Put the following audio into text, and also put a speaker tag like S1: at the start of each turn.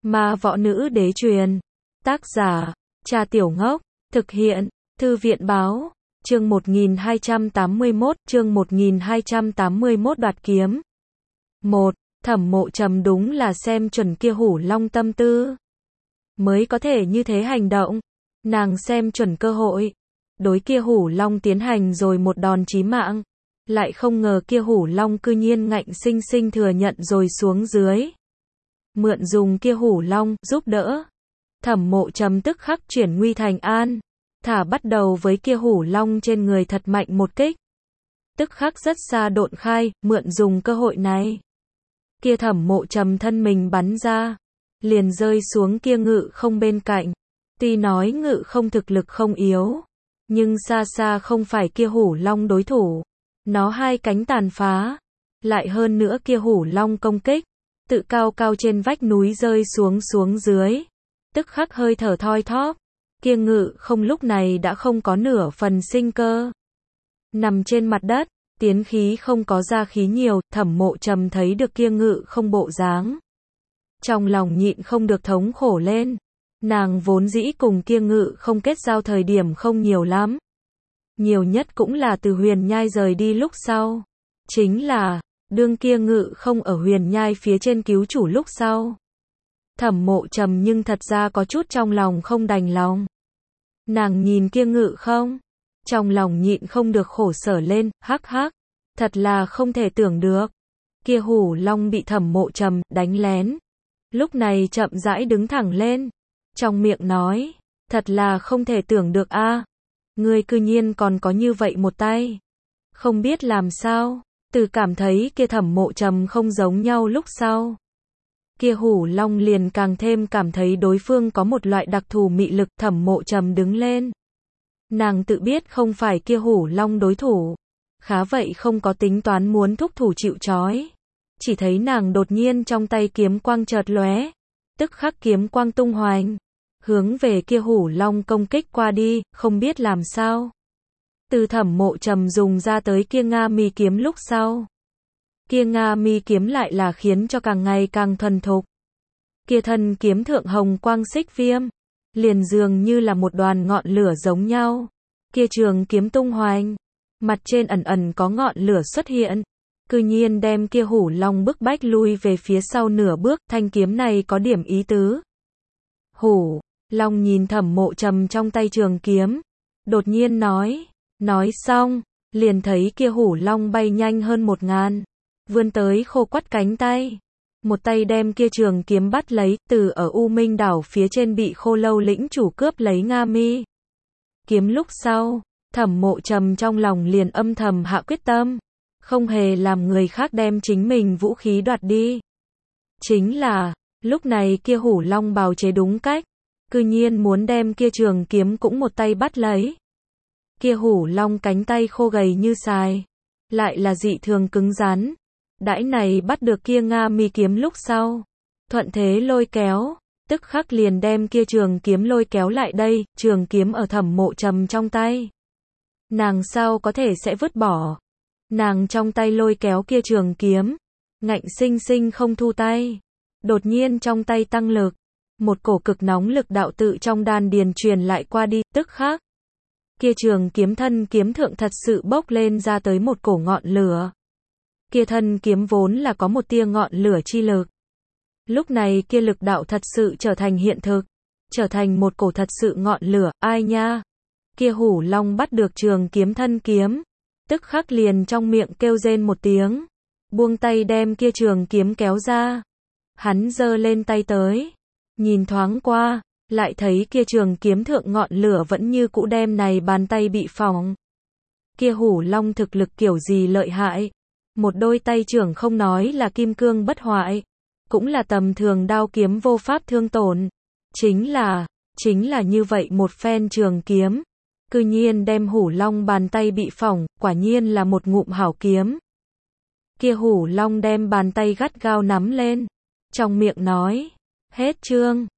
S1: Ma võ nữ đế truyền. Tác giả, Cha Tiểu Ngốc. Thực hiện, Thư viện báo. Chương 1281, đoạt kiếm. 1. Thẩm Mộ Trầm đúng là xem chuẩn kia Hủ Long tâm tư, mới có thể như thế hành động. Nàng xem chuẩn cơ hội, đối kia Hủ Long tiến hành rồi một đòn chí mạng. Lại không ngờ kia Hủ Long cư nhiên ngạnh sinh sinh thừa nhận rồi xuống dưới. Mượn dùng kia Hủ Long, giúp đỡ. Thẩm Mộ Trầm tức khắc chuyển nguy thành an. Thả bắt đầu với kia Hủ Long trên người thật mạnh một kích. Tức khắc rất xa độn khai, mượn dùng cơ hội này. Kia Thẩm Mộ Trầm thân mình bắn ra, liền rơi xuống kia Ngự Không bên cạnh. Tuy nói Ngự Không thực lực không yếu, nhưng xa xa không phải kia Hủ Long đối thủ. Nó hai cánh tàn phá, lại hơn nữa kia Hủ Long công kích, tự cao cao trên vách núi rơi xuống dưới. Tức khắc hơi thở thoi thóp, kia Ngự Không lúc này đã không có nửa phần sinh cơ. Nằm trên mặt đất, tiến khí không có ra khí nhiều, Thẩm Mộ Trầm thấy được kia Ngự Không bộ dáng. Trong lòng nhịn không được thống khổ lên. Nàng vốn dĩ cùng kia Ngự Không kết giao thời điểm không nhiều lắm. Nhiều nhất cũng là từ Huyền Nhai rời đi lúc sau. Chính là, đương kia Ngự Không ở Huyền Nhai phía trên cứu chủ lúc sau. Thẩm Mộ Trầm nhưng thật ra có chút trong lòng không đành lòng. Nàng nhìn kia Ngự Không, trong lòng nhịn không được khổ sở lên, hắc hắc. Thật là không thể tưởng được. Kia Hủ Long bị Thẩm Mộ Trầm đánh lén. Lúc này chậm rãi đứng thẳng lên. Trong miệng nói, thật là không thể tưởng được a, ngươi cư nhiên còn có như vậy một tay. Không biết làm sao, từ cảm thấy kia Thẩm Mộ Trầm không giống nhau lúc sau. Kia Hủ Long liền càng thêm cảm thấy đối phương có một loại đặc thù mị lực. Thẩm Mộ Trầm đứng lên. Nàng tự biết không phải kia Hủ Long đối thủ. Khá vậy không có tính toán muốn thúc thủ chịu trói. Chỉ thấy nàng đột nhiên trong tay kiếm quang chợt lóe. Tức khắc kiếm quang tung hoành. Hướng về kia Hủ Long công kích qua đi, không biết làm sao. Từ Thẩm Mộ Trầm dùng ra tới kia Nga Mi kiếm lúc sau. Kia Nga Mi kiếm lại là khiến cho càng ngày càng thuần thục. Kia thân kiếm thượng hồng quang xích viêm, liền dường như là một đoàn ngọn lửa giống nhau. Kia trường kiếm tung hoành, mặt trên ẩn ẩn có ngọn lửa xuất hiện. Cư nhiên đem kia Hủ Long bức bách lui về phía sau nửa bước, thanh kiếm này có điểm ý tứ. Hủ Long nhìn Thẩm Mộ Trầm trong tay trường kiếm, đột nhiên nói xong, liền thấy kia Hủ Long bay nhanh hơn 1000, vươn tới khô quắt cánh tay, một tay đem kia trường kiếm bắt lấy, từ ở U Minh đảo phía trên bị Khô Lâu lĩnh chủ cướp lấy Nga Mi kiếm lúc sau, Thẩm Mộ Trầm trong lòng liền âm thầm hạ quyết tâm, không hề làm người khác đem chính mình vũ khí đoạt đi. Chính là, lúc này kia Hủ Long bào chế đúng cách, cư nhiên muốn đem kia trường kiếm cũng một tay bắt lấy. Kia Hủ Long cánh tay khô gầy như sài, lại là dị thường cứng rắn. Đãi này bắt được kia Nga Mi kiếm lúc sau, thuận thế lôi kéo, tức khắc liền đem kia trường kiếm lôi kéo lại đây. Trường kiếm ở Thẩm Mộ Trầm trong tay, nàng sao có thể sẽ vứt bỏ. Nàng trong tay lôi kéo kia trường kiếm, ngạnh sinh sinh không thu tay. Đột nhiên trong tay tăng lực, một cổ cực nóng lực đạo tự trong đan điền truyền lại qua đi, tức khắc kia trường kiếm thân kiếm thượng thật sự bốc lên ra tới một cổ ngọn lửa. Kia thân kiếm vốn là có một tia ngọn lửa chi lực. Lúc này kia lực đạo thật sự trở thành hiện thực, trở thành một cổ thật sự ngọn lửa. Ai nha? Kia Hủ Long bắt được trường kiếm thân kiếm, tức khắc liền trong miệng kêu rên một tiếng, buông tay đem kia trường kiếm kéo ra. Hắn giơ lên tay tới, nhìn thoáng qua, lại thấy kia trường kiếm thượng ngọn lửa vẫn như cũ đem này bàn tay bị phỏng. Kia Hủ Long thực lực kiểu gì lợi hại, một đôi tay trưởng không nói là kim cương bất hoại, cũng là tầm thường đao kiếm vô pháp thương tổn. Chính là như vậy một phen trường kiếm, cư nhiên đem Hủ Long bàn tay bị phỏng, quả nhiên là một ngụm hảo kiếm. Kia Hủ Long đem bàn tay gắt gao nắm lên, trong miệng nói, hết chương.